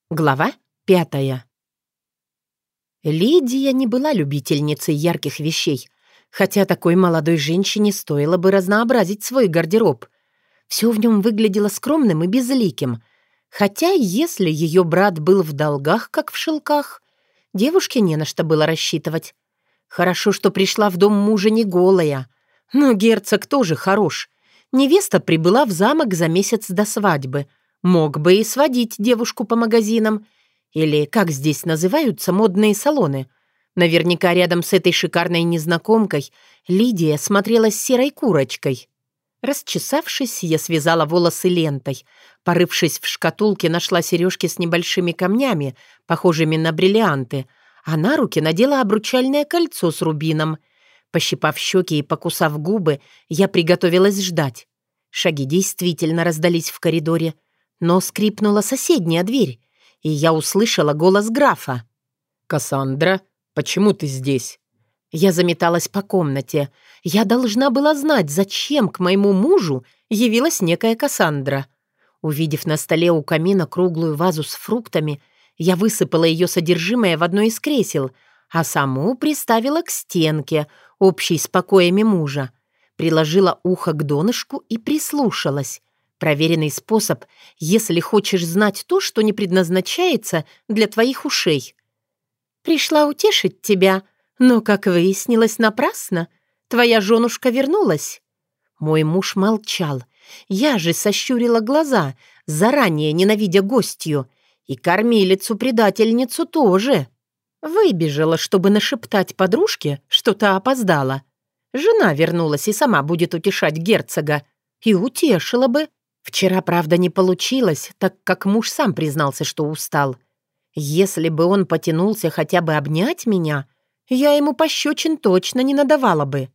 Глава 5. Лидия не была любительницей ярких вещей, хотя такой молодой женщине стоило бы разнообразить свой гардероб. Все в нем выглядело скромным и безликим, хотя если ее брат был в долгах, как в шелках, девушке не на что было рассчитывать. Хорошо, что пришла в дом мужа не голая, но герцог тоже хорош. Невеста прибыла в замок за месяц до свадьбы. Мог бы и сводить девушку по магазинам. Или, как здесь называются, модные салоны. Наверняка рядом с этой шикарной незнакомкой Лидия смотрелась серой курочкой. Расчесавшись, я связала волосы лентой. Порывшись в шкатулке, нашла сережки с небольшими камнями, похожими на бриллианты, а на руки надела обручальное кольцо с рубином. Пощипав щеки и покусав губы, я приготовилась ждать. Шаги действительно раздались в коридоре, но скрипнула соседняя дверь, и я услышала голос графа. «Кассандра, почему ты здесь?» Я заметалась по комнате. Я должна была знать, зачем к моему мужу явилась некая Кассандра. Увидев на столе у камина круглую вазу с фруктами, я высыпала ее содержимое в одно из кресел, а саму приставила к стенке, общей с покоями мужа. Приложила ухо к донышку и прислушалась. Проверенный способ, если хочешь знать то, что не предназначается для твоих ушей. Пришла утешить тебя, но, как выяснилось, напрасно. Твоя женушка вернулась. Мой муж молчал. Я же сощурила глаза, заранее ненавидя гостью. И кормилицу-предательницу тоже. Выбежала, чтобы нашептать подружке, что та опоздала. Жена вернулась и сама будет утешать герцога. И утешила бы. Вчера, правда, не получилось, так как муж сам признался, что устал. Если бы он потянулся хотя бы обнять меня, я ему пощечин точно не надавала бы.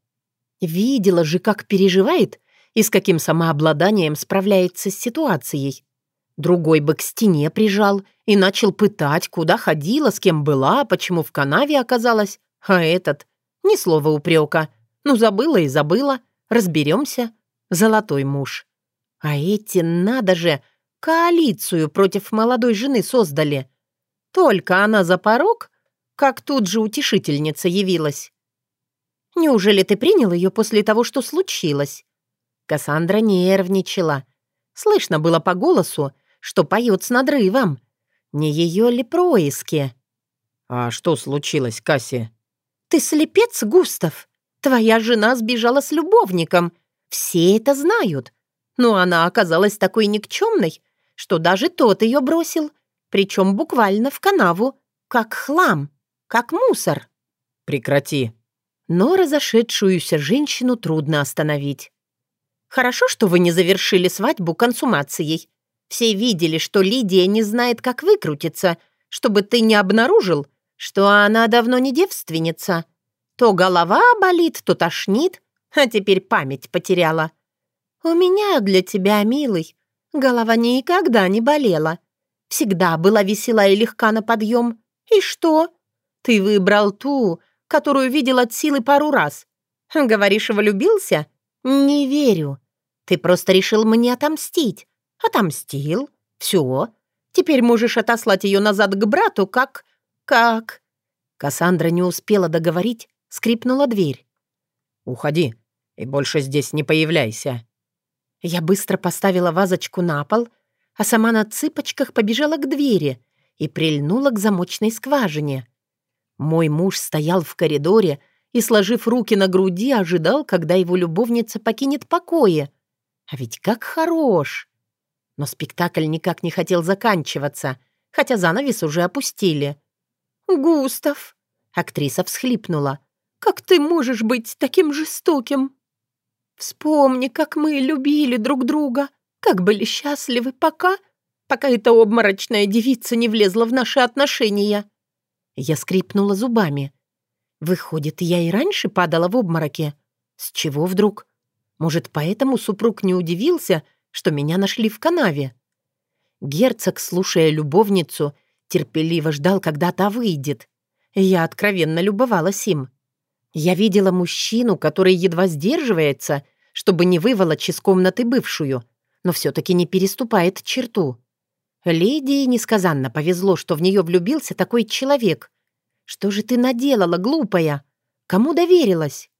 Видела же, как переживает и с каким самообладанием справляется с ситуацией. Другой бы к стене прижал и начал пытать, куда ходила, с кем была, почему в канаве оказалась. А этот — ни слова упрека. Ну, забыла и забыла. Разберемся. Золотой муж. А эти, надо же, коалицию против молодой жены создали. Только она за порог, как тут же утешительница явилась. Неужели ты принял ее после того, что случилось? Кассандра нервничала. Слышно было по голосу, что поет с надрывом. Не ее ли происки? «А что случилось, Касси?» Ты слепец, Густав. Твоя жена сбежала с любовником. Все это знают. Но она оказалась такой никчемной, что даже тот ее бросил, причем буквально в канаву, как хлам, как мусор. «Прекрати». Но разошедшуюся женщину трудно остановить. Хорошо, что вы не завершили свадьбу консумацией. Все видели, что Лидия не знает, как выкрутиться, чтобы ты не обнаружил, что она давно не девственница. То голова болит, то тошнит, а теперь память потеряла. У меня для тебя, милый, голова никогда не болела. Всегда была весела и легка на подъем. И что? Ты выбрал ту, которую видел от силы пару раз. Говоришь, влюбился? Не верю. Ты просто решил мне отомстить. Отомстил. Все. Теперь можешь отослать ее назад к брату, как... Кассандра не успела договорить, скрипнула дверь. «Уходи и больше здесь не появляйся». Я быстро поставила вазочку на пол, а сама на цыпочках побежала к двери и прильнула к замочной скважине. Мой муж стоял в коридоре и, сложив руки на груди, ожидал, когда его любовница покинет покои. А ведь как хорош! Но спектакль никак не хотел заканчиваться, хотя занавес уже опустили. «Густав!» — актриса всхлипнула. «Как ты можешь быть таким жестоким? Вспомни, как мы любили друг друга, как были счастливы, пока эта обморочная девица не влезла в наши отношения». Я скрипнула зубами. Выходит, я и раньше падала в обмороке. С чего вдруг? Может, поэтому супруг не удивился, что меня нашли в канаве? Герцог, слушая любовницу, терпеливо ждал, когда та выйдет. Я откровенно любовалась им. Я видела мужчину, который едва сдерживается, чтобы не выволочь из комнаты бывшую, но все-таки не переступает черту. Лидии несказанно повезло, что в нее влюбился такой человек. Что же ты наделала, глупая? Кому доверилась?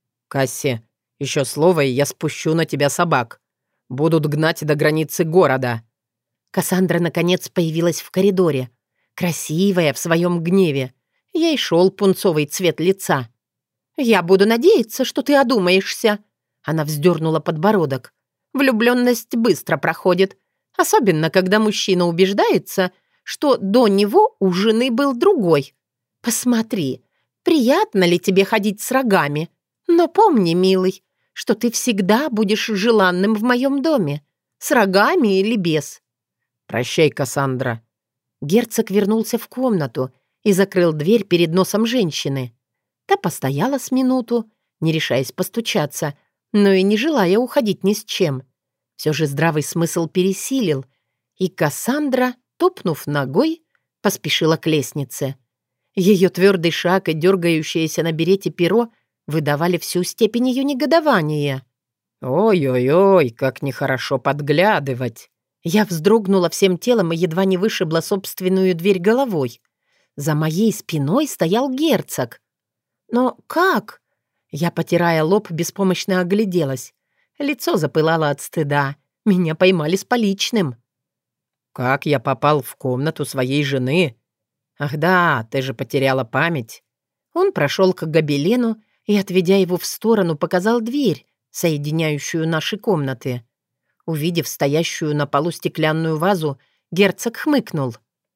Касси, еще слово, и я спущу на тебя собак. Будут гнать до границы города». Кассандра, наконец, появилась в коридоре. Красивая в своем гневе. Ей шел пунцовый цвет лица. «Я буду надеяться, что ты одумаешься». Она вздернула подбородок. «Влюбленность быстро проходит, особенно когда мужчина убеждается, что до него у жены был другой. Посмотри, приятно ли тебе ходить с рогами? Но помни, милый, что ты всегда будешь желанным в моем доме, с рогами или без». «Прощай, Кассандра». Герцог вернулся в комнату и закрыл дверь перед носом женщины. Та постояла с минуту, не решаясь постучаться, но и не желая уходить ни с чем. Все же здравый смысл пересилил, и Кассандра, топнув ногой, поспешила к лестнице. Ее твердый шаг и дергающееся на берете перо выдавали всю степень ее негодования. «Ой-ой-ой, как нехорошо подглядывать!» Я вздрогнула всем телом и едва не вышибла собственную дверь головой. За моей спиной стоял герцог. «Но как?» Я, потирая лоб, беспомощно огляделась. Лицо запылало от стыда. Меня поймали с поличным. «Как я попал в комнату своей жены? Ах да, ты же потеряла память». Он прошел к гобелену и, отведя его в сторону, показал дверь, соединяющую наши комнаты. Увидев стоящую на полу стеклянную вазу, герцог хмыкнул.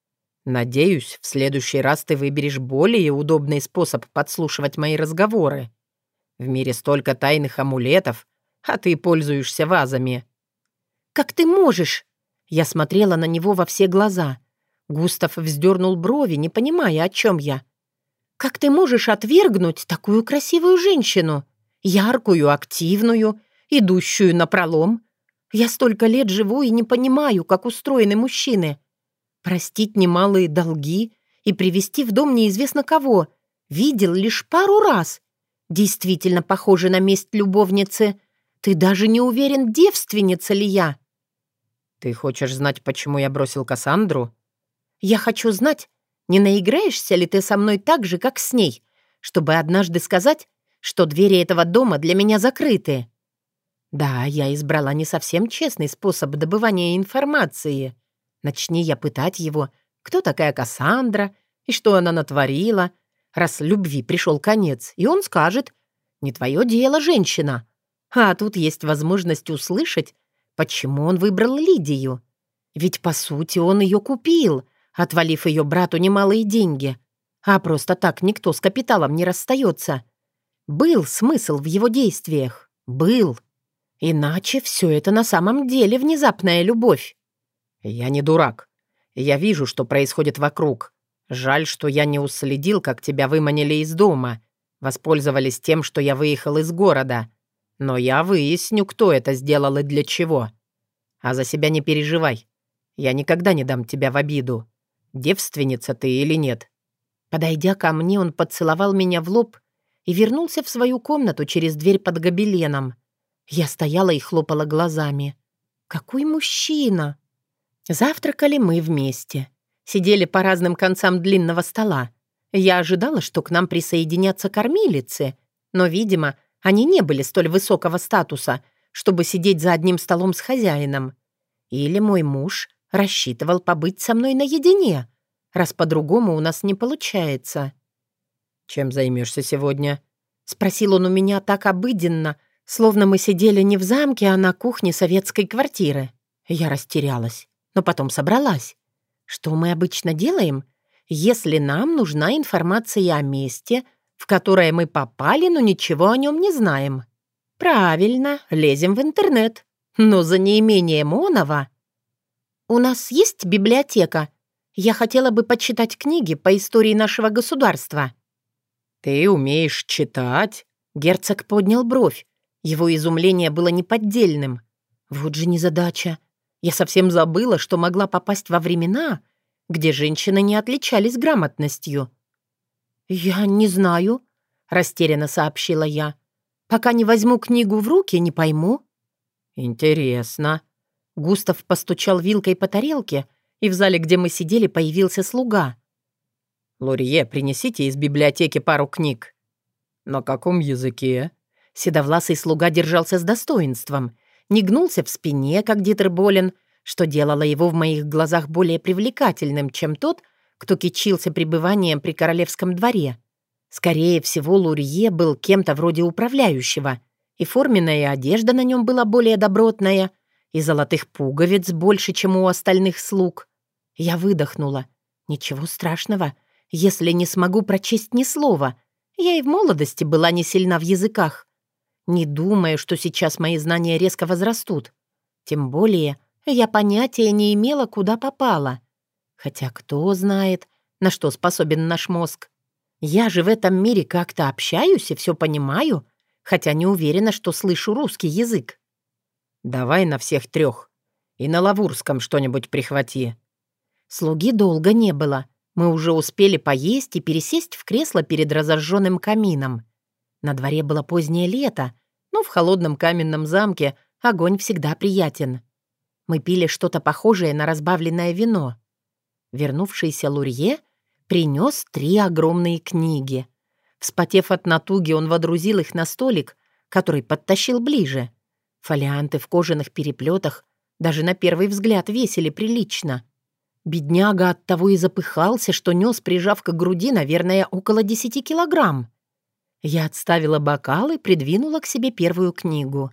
«Надеюсь, в следующий раз ты выберешь более удобный способ подслушивать мои разговоры. В мире столько тайных амулетов, а ты пользуешься вазами». «Как ты можешь?» Я смотрела на него во все глаза. Густав вздернул брови, не понимая, о чем я. «Как ты можешь отвергнуть такую красивую женщину? Яркую, активную, идущую напролом? Я столько лет живу и не понимаю, как устроены мужчины. Простить немалые долги и привести в дом неизвестно кого. Видел лишь пару раз. Действительно похоже на месть любовницы. Ты даже не уверен, девственница ли я». «Ты хочешь знать, почему я бросил Кассандру?» «Я хочу знать, не наиграешься ли ты со мной так же, как с ней, чтобы однажды сказать, что двери этого дома для меня закрыты». Да, я избрала не совсем честный способ добывания информации. Начни я пытать его, кто такая Кассандра и что она натворила, раз любви пришел конец, и он скажет: «Не твое дело, женщина». А тут есть возможность услышать, почему он выбрал Лидию. Ведь, по сути, он ее купил, отвалив ее брату немалые деньги. А просто так никто с капиталом не расстается. Был смысл в его действиях. Был. Иначе все это на самом деле внезапная любовь. «Я не дурак. Я вижу, что происходит вокруг. Жаль, что я не уследил, как тебя выманили из дома. Воспользовались тем, что я выехал из города. Но я выясню, кто это сделал и для чего. А за себя не переживай. Я никогда не дам тебя в обиду. Девственница ты или нет». Подойдя ко мне, он поцеловал меня в лоб и вернулся в свою комнату через дверь под гобеленом. Я стояла и хлопала глазами. Какой мужчина! Завтракали мы вместе. Сидели по разным концам длинного стола. Я ожидала, что к нам присоединятся кормилицы, но, видимо, они не были столь высокого статуса, чтобы сидеть за одним столом с хозяином. Или мой муж рассчитывал побыть со мной наедине, раз по-другому у нас не получается. «Чем займешься сегодня?» — спросил он у меня так обыденно, словно мы сидели не в замке, а на кухне советской квартиры. Я растерялась, но потом собралась. Что мы обычно делаем, если нам нужна информация о месте, в которое мы попали, но ничего о нем не знаем? Правильно, лезем в интернет. Но за неимением оного... «У нас есть библиотека. Я хотела бы почитать книги по истории нашего государства». «Ты умеешь читать?» Герцог поднял бровь. Его изумление было неподдельным. Вот же незадача. Я совсем забыла, что могла попасть во времена, где женщины не отличались грамотностью. «Я не знаю», — растерянно сообщила я. «Пока не возьму книгу в руки, не пойму». «Интересно». Густав постучал вилкой по тарелке и в зале, где мы сидели, появился слуга. «Лурье, принесите из библиотеки пару книг». «На каком языке?» Седовласый слуга держался с достоинством, не гнулся в спине, как Дитер Болен, что делало его в моих глазах более привлекательным, чем тот, кто кичился пребыванием при королевском дворе. Скорее всего, Лурье был кем-то вроде управляющего, и форменная одежда на нем была более добротная, и золотых пуговиц больше, чем у остальных слуг. Я выдохнула. Ничего страшного, если не смогу прочесть ни слова. Я и в молодости была не сильна в языках. Не думаю, что сейчас мои знания резко возрастут. Тем более, я понятия не имела, куда попала. Хотя кто знает, на что способен наш мозг. Я же в этом мире как-то общаюсь и все понимаю, хотя не уверена, что слышу русский язык. «Давай на всех 3. И на лавурском что-нибудь прихвати». Слуги долго не было. Мы уже успели поесть и пересесть в кресло перед разожженным камином. На дворе было позднее лето, но в холодном каменном замке огонь всегда приятен. Мы пили что-то похожее на разбавленное вино. Вернувшийся Лурье принес 3 огромные книги. Вспотев от натуги, он водрузил их на столик, который подтащил ближе. Фолианты в кожаных переплетах даже на первый взгляд весили прилично. Бедняга оттого и запыхался, что нес, прижав к груди, наверное, около 10 килограмм. Я отставила бокал и придвинула к себе первую книгу.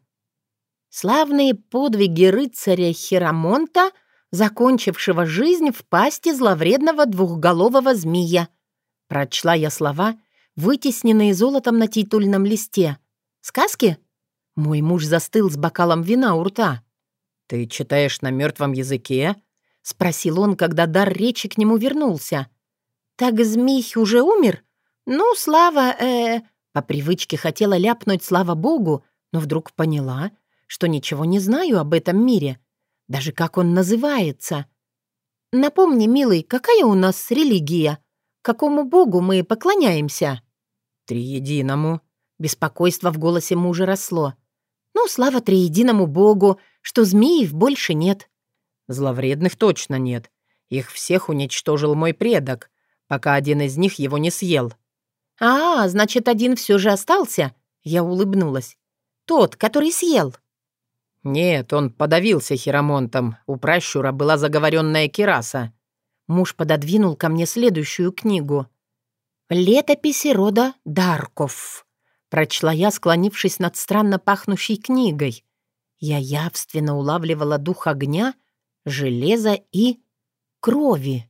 «Славные подвиги рыцаря Хирамонта, закончившего жизнь в пасти зловредного двухголового змея». Прочла я слова, вытесненные золотом на титульном листе. «Сказки?» Мой муж застыл с бокалом вина у рта. «Ты читаешь на мертвом языке?» — спросил он, когда дар речи к нему вернулся. «Так змей уже умер? Ну, слава, По привычке хотела ляпнуть «слава богу», но вдруг поняла, что ничего не знаю об этом мире. Даже как он называется. «Напомни, милый, какая у нас религия? Какому богу мы поклоняемся?» «Триединому». Беспокойство в голосе мужа росло. «Ну, слава триединому богу, что змеев больше нет». «Зловредных точно нет. Их всех уничтожил мой предок, пока один из них его не съел». Значит, один все же остался?» Я улыбнулась. «Тот, который съел». «Нет, он подавился хиромонтом. У пращура была заговоренная кираса». Муж пододвинул ко мне следующую книгу. «Летописи рода Дарков», — прочла я, склонившись над странно пахнущей книгой. Я явственно улавливала дух огня, железа и крови.